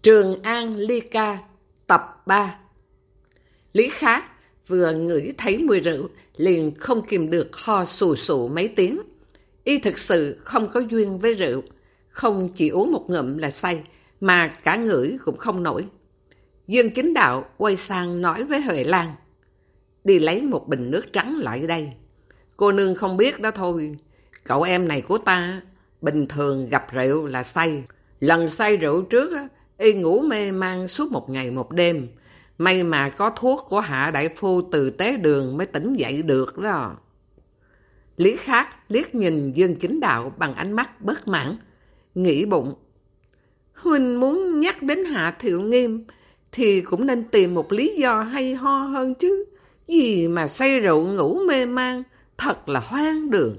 Trường An Ly Ca tập 3. Lý Khát vừa ngửi thấy mùi rượu liền không kìm được ho sù sụ mấy tiếng. Y thực sự không có duyên với rượu, không chỉ uống một ngụm là say, mà cả ngửi cũng không nổi. Dương Chính Đạo quay sang nói với Huệ Lan: đi lấy một bình nước trắng lại đây. Cô nương không biết đó thôi, cậu em này của ta bình thường gặp rượu là say. Lần say rượu trước y ngủ mê man suốt một ngày một đêm. May mà có thuốc của Hạ đại phu từ tế đường mới tỉnh dậy được đó. Lý Khát liếc nhìn Dương Chính Đạo bằng ánh mắt bất mãn, nghĩ bụng: huynh muốn nhắc đến Hạ Thiệu Nghiêm thì cũng nên tìm một lý do hay ho hơn chứ. Gì mà say rượu ngủ mê man, thật là hoang đường.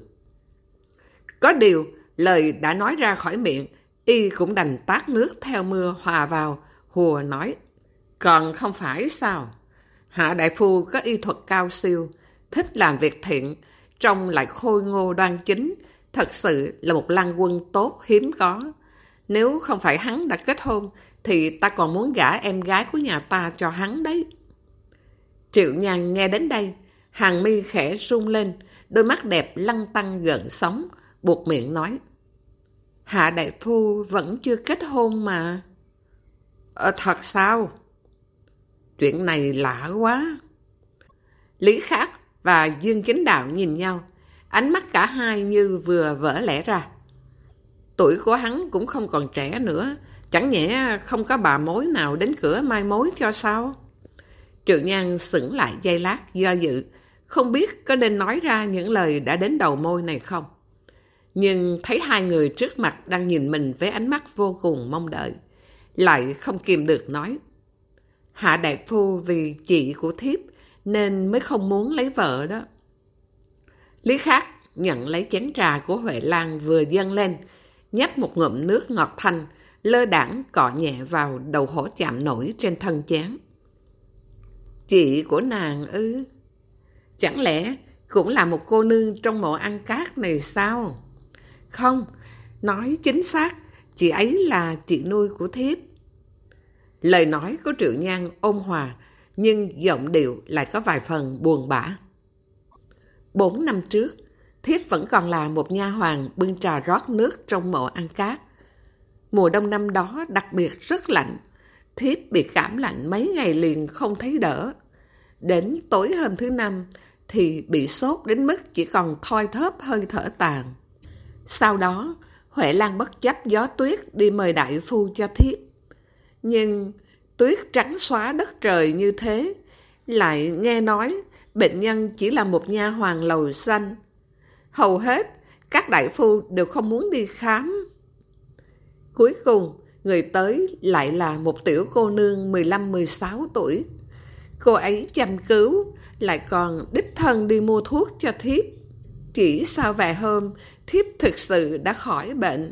Có điều lời đã nói ra khỏi miệng, y cũng đành tát nước theo mưa hòa vào, hùa nói: còn không phải sao, Hạ đại phu có y thuật cao siêu, thích làm việc thiện, trông lại khôi ngô đoan chính, thật sự là một lang quân tốt hiếm có. Nếu không phải hắn đã kết hôn thì ta còn muốn gả em gái của nhà ta cho hắn đấy. Triệu Nhan nghe đến đây, hàng mi khẽ rung lên, đôi mắt đẹp lăn tăn gợn sóng, buột miệng nói: Hạ đại phu vẫn chưa kết hôn mà. Thật sao? Chuyện này lạ quá. Lý Khát và Dương Chính Đạo nhìn nhau, ánh mắt cả hai như vừa vỡ lẽ ra. Tuổi của hắn cũng không còn trẻ nữa, chẳng nhẽ không có bà mối nào đến cửa mai mối cho sao? Triệu Nhan sững lại giây lát do dự, không biết có nên nói ra những lời đã đến đầu môi này không. Nhưng thấy hai người trước mặt đang nhìn mình với ánh mắt vô cùng mong đợi, lại không kìm được nói: Hạ đại phu vì chị của thiếp nên mới không muốn lấy vợ đó. Lý Khát nhận lấy chén trà của Huệ Lan vừa dâng lên, nhấp một ngụm nước ngọt thanh, lơ đãng cọ nhẹ vào đầu hổ chạm nổi trên thân chén. Chị của nàng ư? Chẳng lẽ cũng là một cô nương trong mộ ăn cát này sao? Không, nói chính xác, chị ấy là chị nuôi của thiếp. Lời nói của Triệu Nhan ôn hòa, nhưng giọng điệu lại có vài phần buồn bã. 4 năm trước, thiếp vẫn còn là một nha hoàn bưng trà rót nước trong mộ ăn cát. Mùa đông năm đó đặc biệt rất lạnh, thiếp bị cảm lạnh mấy ngày liền không thấy đỡ. Đến tối hôm thứ 5 thì bị sốt đến mức chỉ còn thoi thóp hơi thở tàn. Sau đó, Huệ Lan bất chấp gió tuyết đi mời đại phu cho thiếp. Nhưng tuyết trắng xóa đất trời như thế, lại nghe nói bệnh nhân chỉ là một nha hoàn lầu xanh. Hầu hết các đại phu đều không muốn đi khám. Cuối cùng, người tới lại là một tiểu cô nương 15-16 tuổi. Cô ấy chăm cứu, lại còn đích thân đi mua thuốc cho thiếp. Chỉ sau vài hôm, thiếp thực sự đã khỏi bệnh.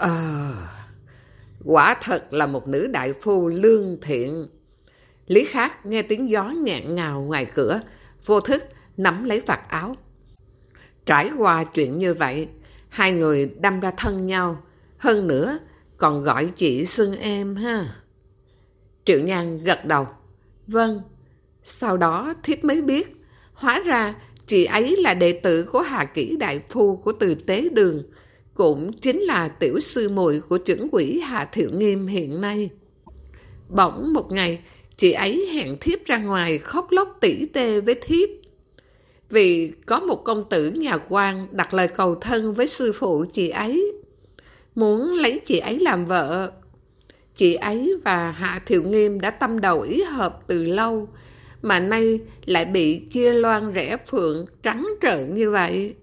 Quả thật là một nữ đại phu lương thiện. Lý Khát nghe tiếng gió nghẹn ngào ngoài cửa, vô thức nắm lấy vạt áo. Trải qua chuyện như vậy, hai người đâm ra thân nhau, hơn nữa còn gọi chị xưng em ha. Triệu Nhan gật đầu: vâng. Sau đó thiếp mới biết, hóa ra chị ấy là đệ tử của Hà Kỷ đại phu của Từ Tế Đường, cũng chính là tiểu sư muội của chưởng quỷ Hạ Thiệu Nghiêm hiện nay. Bỗng một ngày, chị ấy hẹn thiếp ra ngoài khóc lóc tỉ tê với thiếp. Vì có một công tử nhà quan đặt lời cầu thân với sư phụ chị ấy, muốn lấy chị ấy làm vợ. Chị ấy và Hạ Thiệu Nghiêm đã tâm đầu ý hợp từ lâu, mà nay lại bị chia loan rẽ phượng trắng trợn như vậy.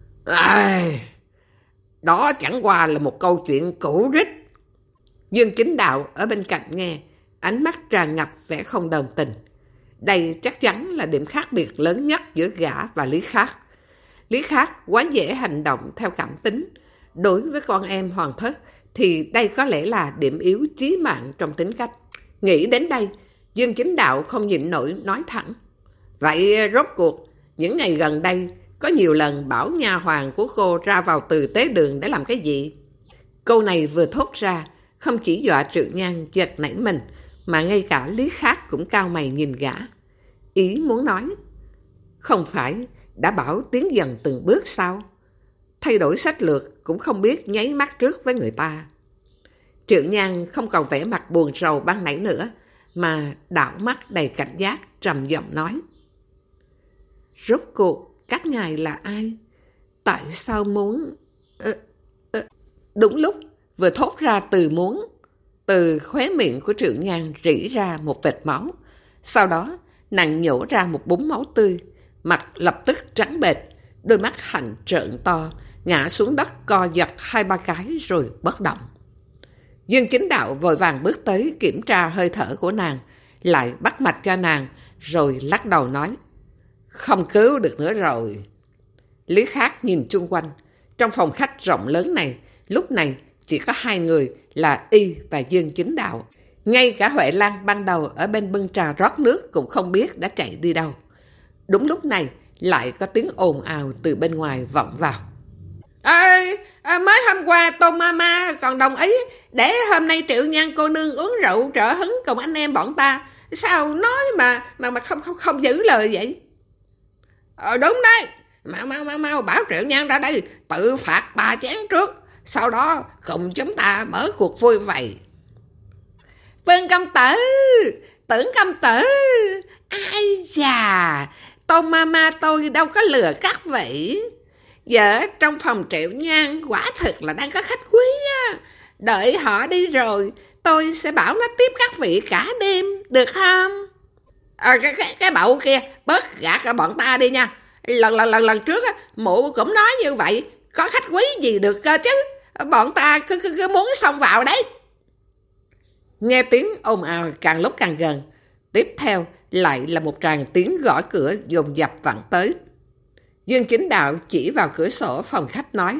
Đó chẳng qua là một câu chuyện cũ rích. Dương Chính Đạo ở bên cạnh nghe, ánh mắt tràn ngập vẻ không đồng tình. Đây chắc chắn là điểm khác biệt lớn nhất giữa gã và Lý Khát. Lý Khát quá dễ hành động theo cảm tính. Đối với con em hoàng thất thì đây có lẽ là điểm yếu chí mạng trong tính cách. Nghĩ đến đây, Dương Chính Đạo không nhịn nổi nói thẳng: vậy rốt cuộc những ngày gần đây có nhiều lần bảo nha hoàn của cô ra vào Từ Tế Đường để làm cái gì? Câu này vừa thốt ra, Không chỉ dọa Triệu Nhan giật nảy mình, mà ngay cả Lý Khác cũng cau mày nhìn gã. Ý muốn nói, không phải đã bảo tiến dần từng bước sao? Thay đổi sách lược cũng không biết nháy mắt trước với người ta. Triệu Nhan không còn vẻ mặt buồn rầu ban nãy nữa, mà đảo mắt đầy cảnh giác, trầm giọng nói. Rốt cuộc các ngài là ai? Tại sao muốn... Đúng lúc vừa thốt ra từ muốn, từ khóe miệng của Triệu Nhan rỉ ra một vệt máu. Sau đó nàng nhổ ra một búng máu tươi, mặt lập tức trắng bệch, đôi mắt hạnh trợn to, ngã xuống đất co giật 2-3 cái rồi bất động. Dương Chính Đạo vội vàng bước tới kiểm tra hơi thở của nàng, lại bắt mạch cho nàng, rồi lắc đầu nói, không cứu được nữa rồi. Lý Khác nhìn chung quanh, trong phòng khách rộng lớn này, lúc này chỉ có 2 người là y và Dương Chính Đạo. Ngay cả Huệ Lan ban đầu ở bên bưng trà rót nước cũng không biết đã chạy đi đâu. Đúng lúc này lại có tiếng ồn ào từ bên ngoài vọng vào. Mới hôm qua Tôn Mama còn đồng ý để hôm nay Triệu Nhan cô nương uống rượu trợ hứng cùng anh em bọn ta. Sao nói mà không giữ lời vậy? Đúng đấy. Mau bảo Triệu Nhan ra đây tự phạt 3 chén trước, sau đó cùng chúng ta mở cuộc vui vầy. Vương công tử, Tưởng công tử, ai già, Tôn Mama tôi đâu có lừa các vị. Giờ trong phòng Triệu Nhan quả thực là đang có khách quý á. Đợi họ đi rồi, tôi sẽ bảo nó tiếp các vị cả đêm, được không? Cái bậu kia, bớt gạt cả bọn ta đi nha. Lần trước á, mụ cũng nói như vậy, có khách quý gì được cơ chứ. Bọn ta cứ muốn xông vào đấy. Nghe tiếng ồn ào càng lúc càng gần, tiếp theo lại là một tràng tiếng gõ cửa dồn dập vặn tới. Dương Chính Đạo chỉ vào cửa sổ phòng khách nói,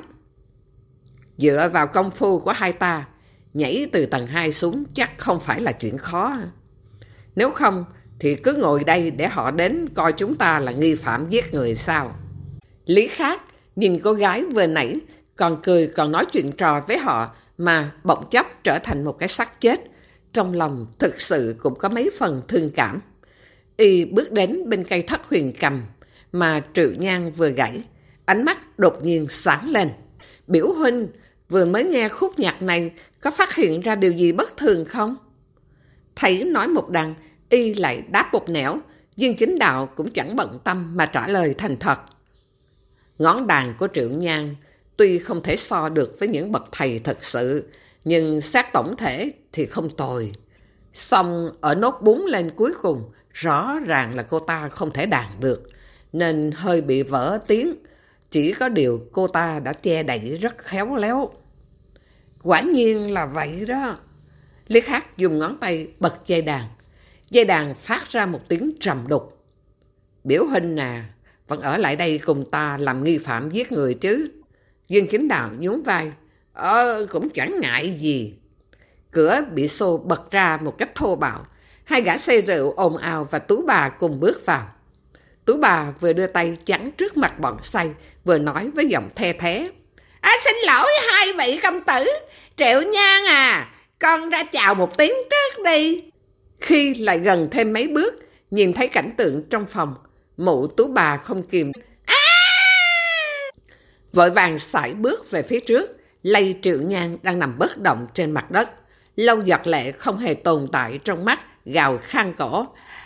dựa vào công phu của hai ta, nhảy từ tầng 2 xuống chắc không phải là chuyện khó. Nếu không thì cứ ngồi đây để họ đến coi chúng ta là nghi phạm giết người sao? Lý Khác nhìn cô gái vừa nãy còn cười còn nói chuyện trò với họ mà bỗng chốc trở thành một cái xác chết. Trong lòng thực sự cũng có mấy phần thương cảm. Y bước đến bên cây thất huyền cầm mà Triệu Nhan vừa gãy, ánh mắt đột nhiên sáng lên. Biểu huynh vừa mới nghe khúc nhạc này có phát hiện ra điều gì bất thường không? Thấy nói một đằng, Y lại đáp một nẻo. Dương Chính Đạo cũng chẳng bận tâm mà trả lời thành thật. Ngón đàn của Triệu Nhan tuy không thể so được với những bậc thầy thật sự, nhưng xét tổng thể thì không tồi. Xong ở nốt búng lên cuối cùng, rõ ràng là cô ta không thể đàn được, nên hơi bị vỡ tiếng. Chỉ có điều cô ta đã che đậy rất khéo léo. Quả nhiên là vậy đó. Lý Khác dùng ngón tay bật dây đàn. Dây đàn phát ra một tiếng trầm đục. Biểu huynh à, vẫn ở lại đây cùng ta làm nghi phạm giết người chứ? Dương Chính Đạo nhún vai. Cũng chẳng ngại gì. Cửa bị xô bật ra một cách thô bạo. 2 gã say rượu ồn ào và Tú Bà cùng bước vào. Tú Bà vừa đưa tay chắn trước mặt bọn say, vừa nói với giọng the thé. Xin lỗi 2 vị công tử. Triệu Nhan à, con ra chào một tiếng trước đi. Khi lại gần thêm mấy bước, nhìn thấy cảnh tượng trong phòng, mụ Tú Bà không kìm. Vội vàng sải bước về phía trước, lay Triệu Nhan đang nằm bất động trên mặt đất. Lâu giọt lệ không hề tồn tại trong mắt, gào khan cổ.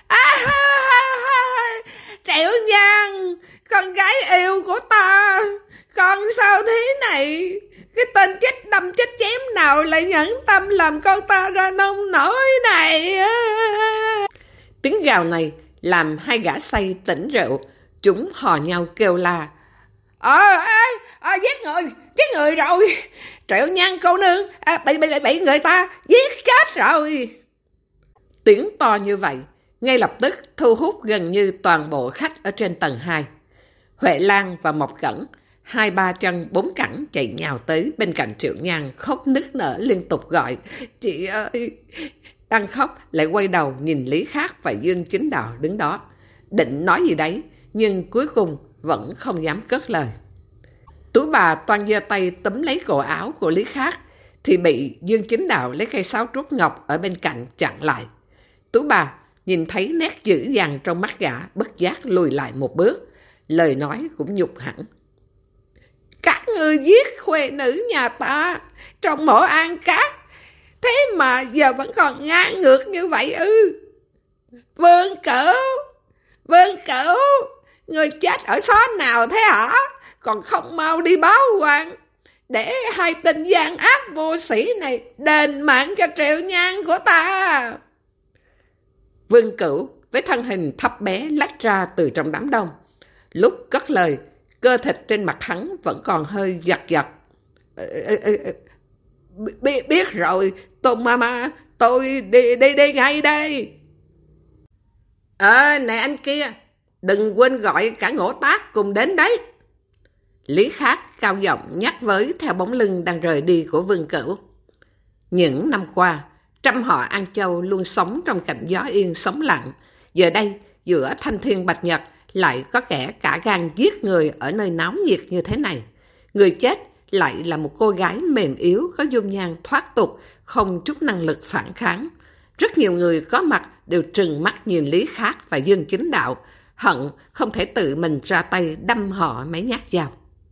Triệu Nhan, con gái yêu của ta, con sao thế này? Cái tên chết đâm chết chém nào lại nhẫn tâm làm con ta ra nông nổi này? Tiếng gào này làm 2 gã say tỉnh rượu, chúng hò nhau kêu la. Giết người rồi. Triệu Nhan cô nương bị người ta giết chết rồi. Tiếng to như vậy ngay lập tức thu hút gần như toàn bộ khách ở trên tầng 2. Huệ Lan và Mộc Cẩn 2-3 chân 4 cẳng chạy nhào tới bên cạnh Triệu Nhan, khóc nức nở liên tục gọi chị ơi. Đang khóc lại quay đầu nhìn Lý Khác và Dương Chính Đạo đứng đó, định nói gì đấy nhưng cuối cùng vẫn không dám cất lời. Tú Bà toan giơ tay túm lấy cổ áo của Lý Khác thì bị Dương Chính Đạo lấy cây sáo trúc ngọc ở bên cạnh chặn lại. Tú bà nhìn thấy nét dữ dằn trong mắt gã, bất giác lùi lại một bước, lời nói cũng nhục hẳn. Các ngươi giết khuê nữ nhà ta trong mộ An Cát, thế mà giờ vẫn còn ngang ngược như vậy ư? Vương Cửu, người chết ở xó nào thế hả? Còn không mau đi báo quan, để hai tên gian ác vô sĩ này đền mạng cho Triệu Nhan của ta. Vương Cửu với thân hình thấp bé lách ra từ trong đám đông. Lúc cất lời, cơ thịt trên mặt hắn vẫn còn hơi giật giật. Biết rồi, Tôn Mama, tôi đi ngay đây. Này anh kia, đừng quên gọi cả Ngỗ Tác cùng đến đấy. Lý Khắc cao giọng nhắc với theo bóng lưng đang rời đi của Vương Cửu. Những năm qua, trăm họ An Châu luôn sống trong cảnh gió yên sóng lặng. Giờ đây, giữa thanh thiên bạch nhật, lại có kẻ cả gan giết người ở nơi náo nhiệt như thế này. Người chết lại là một cô gái mềm yếu, có dung nhan thoát tục, không chút năng lực phản kháng. Rất nhiều người có mặt đều trừng mắt nhìn Lý Khắc và Dương Chính Đạo, hận không thể tự mình ra tay đâm họ mấy nhát dao.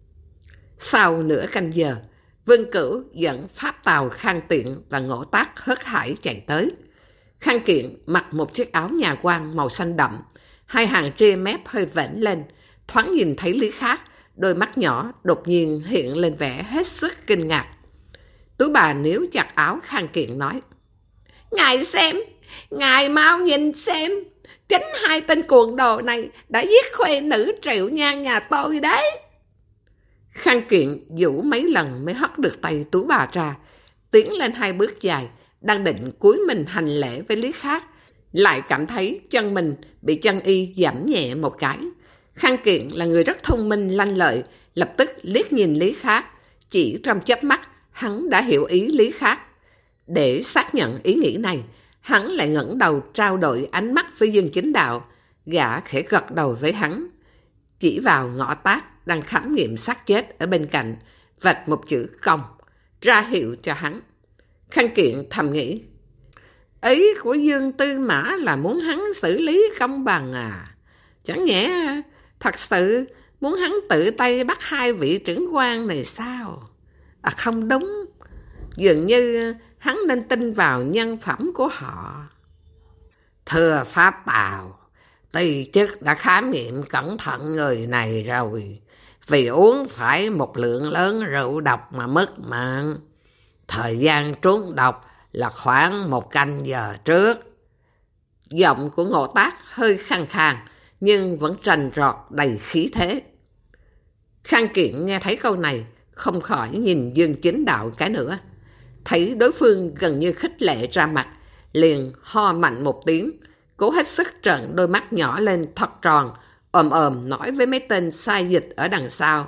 Sau nửa canh giờ, Vương Cửu dẫn Pháp Tào, Khang Tiện và Ngỗ Tác hớt hải chạy tới. Khang Kiện mặc một chiếc áo nhà quan màu xanh đậm, hai hàng ria mép hơi vểnh lên, thoáng nhìn thấy Lý Khắc, đôi mắt nhỏ đột nhiên hiện lên vẻ hết sức kinh ngạc. Tú bà níu chặt áo Khang Kiện nói: Ngài xem, ngài mau nhìn xem, chính hai tên cuồng đồ này đã giết khuê nữ Triệu Nhan nhà tôi đấy. Khang Kiện vũ mấy lần mới hất được tay Tú bà ra, tiến lên hai bước dài, đang định cúi mình hành lễ với Lý Khắc, lại cảm thấy chân mình bị chân y giẫm nhẹ một cái. Khang Kiện là người rất thông minh lanh lợi, lập tức liếc nhìn Lý Khắc, chỉ trong chớp mắt hắn đã hiểu ý Lý Khắc. Để xác nhận ý nghĩ này, hắn lại ngẩng đầu trao đổi ánh mắt với Dương Chính Đạo. Gã khẽ gật đầu với hắn, chỉ vào Ngõ Tác đang khám nghiệm xác chết ở bên cạnh, vạch một chữ công, ra hiệu cho hắn. Khang Kiện thầm nghĩ, ý của Dương Tư Mã là muốn hắn xử lý công bằng à? Chẳng nhẽ thật sự muốn hắn tự tay bắt hai vị trưởng quan này sao? Không đúng, dường như hắn nên tin vào nhân phẩm của họ. Thưa Pháp Tào, ty chức đã khám nghiệm cẩn thận người này rồi, vì uống phải một lượng lớn rượu độc mà mất mạng. Thời gian trúng độc là khoảng 1 canh giờ trước. Giọng của Ngộ Tác hơi khàn khàn, nhưng vẫn rành rọt đầy khí thế. Khang Kiện nghe thấy câu này, không khỏi nhìn Dương Chính Đạo cái nữa. Thấy đối phương gần như khích lệ ra mặt, liền ho mạnh một tiếng, cố hết sức trợn đôi mắt nhỏ lên thật tròn, ồm nói với mấy tên sai dịch ở đằng sau.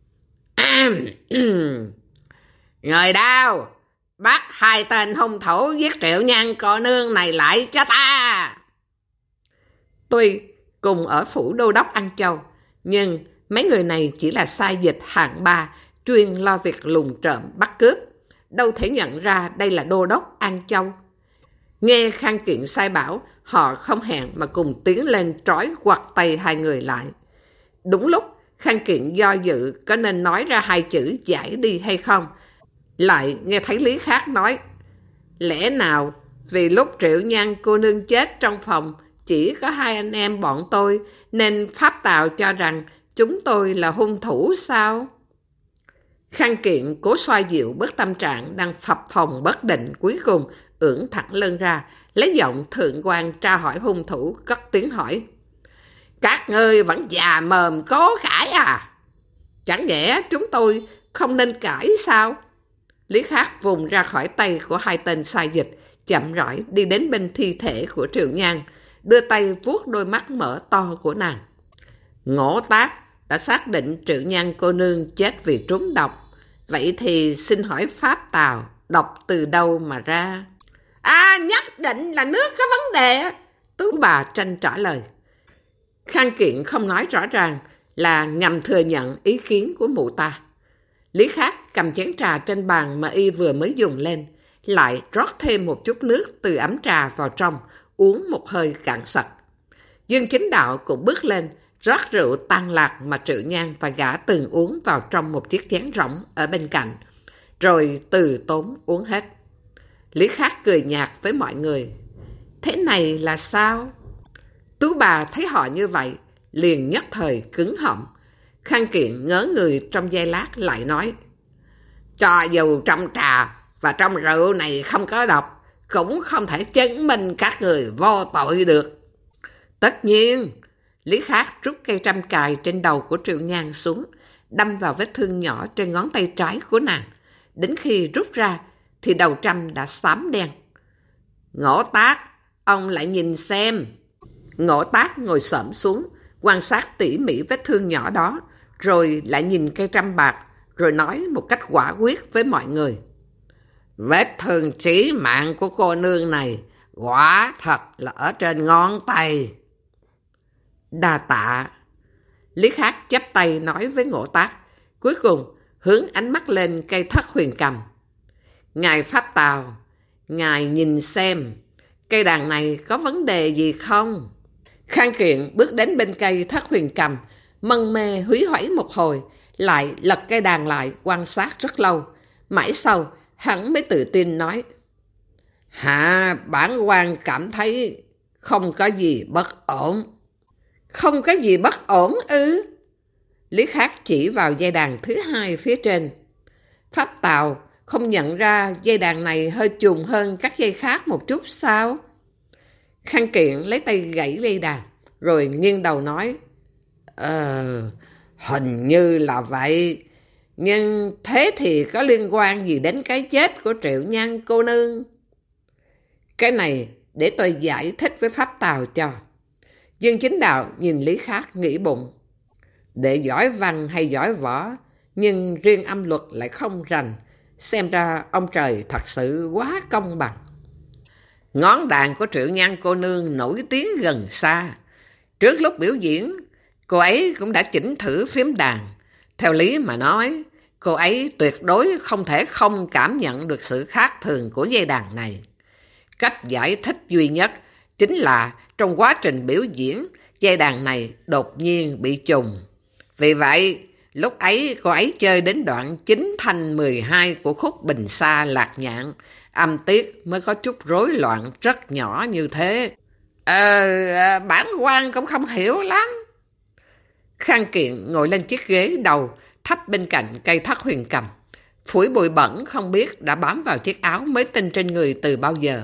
Người đâu, bắt hai tên hung thủ giết Triệu Nhan cô nương này lại cho ta. Tuy cùng ở phủ đô đốc An Châu, nhưng mấy người này chỉ là sai dịch hạng 3, chuyên lo việc lùng trộm bắt cướp, đâu thể nhận ra đây là đô đốc An Châu. Nghe Khang Kiện sai bảo, họ không hẹn mà cùng tiến lên trói quặt tay hai người lại. Đúng lúc Khang Kiện do dự có nên nói ra hai chữ giải đi hay không, lại nghe thấy Lý Khắc nói, lẽ nào vì lúc Triệu Nhan cô nương chết trong phòng chỉ có hai anh em bọn tôi, nên Pháp Tào cho rằng chúng tôi là hung thủ sao? Khang Kiện cố xoa dịu bớt tâm trạng đang phập phồng bất định, cuối cùng ưỡn thẳng lưng ra, lấy giọng thượng quan tra hỏi hung thủ, cất tiếng hỏi. Các ngươi vẫn già mồm cố cãi à? Chẳng nhẽ chúng tôi không nên cãi sao? Lý Khắc vùng ra khỏi tay của hai tên sai dịch, chậm rãi đi đến bên thi thể của Triệu Nhan, đưa tay vuốt đôi mắt mở to của nàng. Ngỗ Tác đã xác định Triệu Nhan cô nương chết vì trúng độc. Vậy thì xin hỏi Pháp Tào, độc từ đâu mà ra? Nhất định là nước có vấn đề. Tú bà tranh trả lời. Khang Kiện không nói rõ ràng là ngầm thừa nhận ý kiến của mụ ta. Lý Khắc cầm chén trà trên bàn mà y vừa mới dùng lên, lại rót thêm một chút nước từ ấm trà vào trong, uống một hơi cạn sạch. Dương Chính Đạo cũng bước lên, rót rượu Tang Lạc mà Triệu Nhan và gã từng uống vào trong một chiếc chén rỗng ở bên cạnh, rồi từ tốn uống hết. Lý Khắc cười nhạt với mọi người. Thế này là sao? Tú bà thấy họ như vậy, liền nhất thời cứng họng. Khang Kiện ngớ người trong giây lát lại nói, cho dù trong trà và trong rượu này không có độc, cũng không thể chứng minh các người vô tội được. Tất nhiên. Lý Khắc rút cây trăm cài trên đầu của Triệu Nhan xuống, đâm vào vết thương nhỏ trên ngón tay trái của nàng. Đến khi rút ra thì đầu trăm đã xám đen. Ngỗ Tác, ông lại nhìn xem. Ngỗ Tác ngồi xổm xuống, quan sát tỉ mỉ vết thương nhỏ đó, rồi lại nhìn cây trăm bạc, rồi nói một cách quả quyết với mọi người. Vết thương chí mạng của cô nương này quả thật là ở trên ngón tay. Đa tạ. Lý Khắc chắp tay nói với Ngỗ Tác, cuối cùng hướng ánh mắt lên cây Thất Huyền Cầm. Ngài Pháp Tào, ngài nhìn xem, cây đàn này có vấn đề gì không? Khang Kiện bước đến bên cây Thất Huyền Cầm, mân mê húy hoáy một hồi, lại lật cây đàn lại quan sát rất lâu. Mãi sau, hắn mới tự tin nói, Hạ bản quan cảm thấy không có gì bất ổn. Không có gì bất ổn ư? Lý Khắc chỉ vào dây đàn thứ hai phía trên. Pháp Tào không nhận ra dây đàn này hơi chùn hơn các dây khác một chút sao? Khang Kiện lấy tay gãy dây đàn, rồi nghiêng đầu nói, hình như là vậy. Nhưng thế thì có liên quan gì đến cái chết của Triệu Nhan cô nương? Cái này để tôi giải thích với Pháp Tào cho. Dương Chính Đạo nhìn Lý Khắc nghĩ bụng. Để giỏi văn hay giỏi võ, nhưng riêng âm luật lại không rành. Xem ra ông trời thật sự quá công bằng. Ngón đàn của Triệu Nhan cô nương nổi tiếng gần xa. Trước lúc biểu diễn, cô ấy cũng đã chỉnh thử phím đàn. Theo lý mà nói, cô ấy tuyệt đối không thể không cảm nhận được sự khác thường của dây đàn này. Cách giải thích duy nhất chính là trong quá trình biểu diễn, dây đàn này đột nhiên bị trùng. Vì vậy, lúc ấy cô ấy chơi đến đoạn 9 thanh 12 của khúc Bình Sa Lạc Nhạn, âm tiết mới có chút rối loạn rất nhỏ như thế. Bản quan cũng không hiểu lắm. Khang Kiện ngồi lên chiếc ghế đầu thấp bên cạnh cây Thất Huyền Cầm. Phủi bụi bẩn không biết đã bám vào chiếc áo mới tinh trên người từ bao giờ.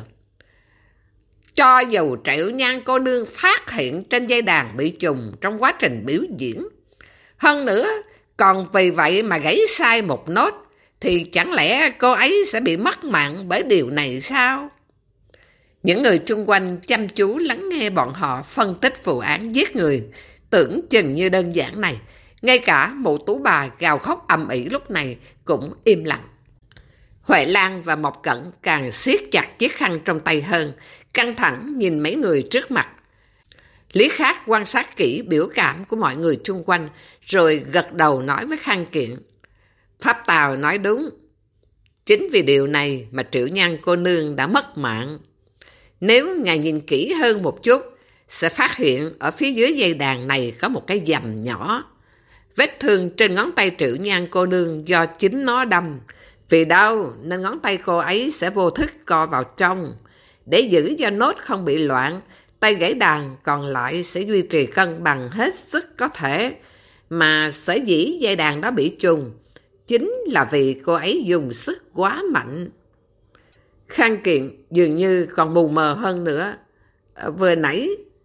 Cho dù Triệu Nhan cô nương phát hiện trên dây đàn bị trùng trong quá trình biểu diễn, hơn nữa còn vì vậy mà gãy sai một nốt, thì chẳng lẽ cô ấy sẽ bị mất mạng bởi điều này sao? Những người chung quanh chăm chú lắng nghe bọn họ phân tích vụ án giết người, tưởng chừng như đơn giản này. Ngay cả mụ Tú bà gào khóc ầm ĩ lúc này cũng im lặng. Huệ Lan và Mộc Cẩn càng siết chặt chiếc khăn trong tay hơn, căng thẳng nhìn mấy người trước mặt. Lý Khắc quan sát kỹ biểu cảm của mọi người chung quanh, rồi gật đầu nói với Khang Kiện. Pháp Tào nói đúng. Chính vì điều này mà Triệu Nhan cô nương đã mất mạng. Nếu ngài nhìn kỹ hơn một chút, sẽ phát hiện ở phía dưới dây đàn này có một cái dầm nhỏ. Vết thương trên ngón tay Triệu Nhan cô nương do chính nó đâm. Vì đau nên ngón tay cô ấy sẽ vô thức co vào trong. Để giữ cho nốt không bị loạn, tay gãy đàn còn lại sẽ duy trì cân bằng hết sức có thể. Mà sở dĩ dây đàn đó bị trùng, chính là vì cô ấy dùng sức quá mạnh. Khang Kiện dường như còn mù mờ hơn nữa. Vừa nãy,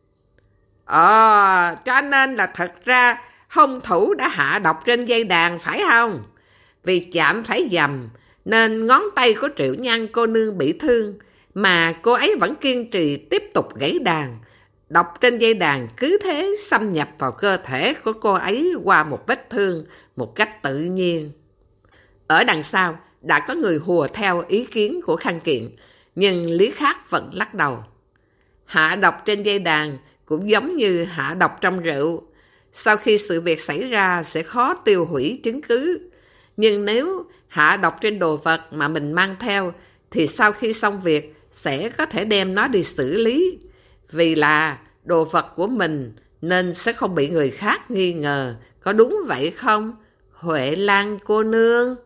cho nên là thật ra hung thủ đã hạ độc trên dây đàn phải không? Vì chạm phải dầm nên ngón tay của Triệu Nhan cô nương bị thương, mà cô ấy vẫn kiên trì tiếp tục gãy đàn. Độc trên dây đàn cứ thế xâm nhập vào cơ thể của cô ấy qua một vết thương một cách tự nhiên. Ở đằng sau đã có người hùa theo ý kiến của Khang Kiện, nhưng Lý Khắc vẫn lắc đầu. Hạ độc trên dây đàn cũng giống như hạ độc trong rượu. Sau khi sự việc xảy ra sẽ khó tiêu hủy chứng cứ. Nhưng nếu hạ độc trên đồ vật mà mình mang theo, thì sau khi xong việc sẽ có thể đem nó đi xử lý. Vì là đồ vật của mình nên sẽ không bị người khác nghi ngờ. Có đúng vậy không, Huệ Lan cô nương?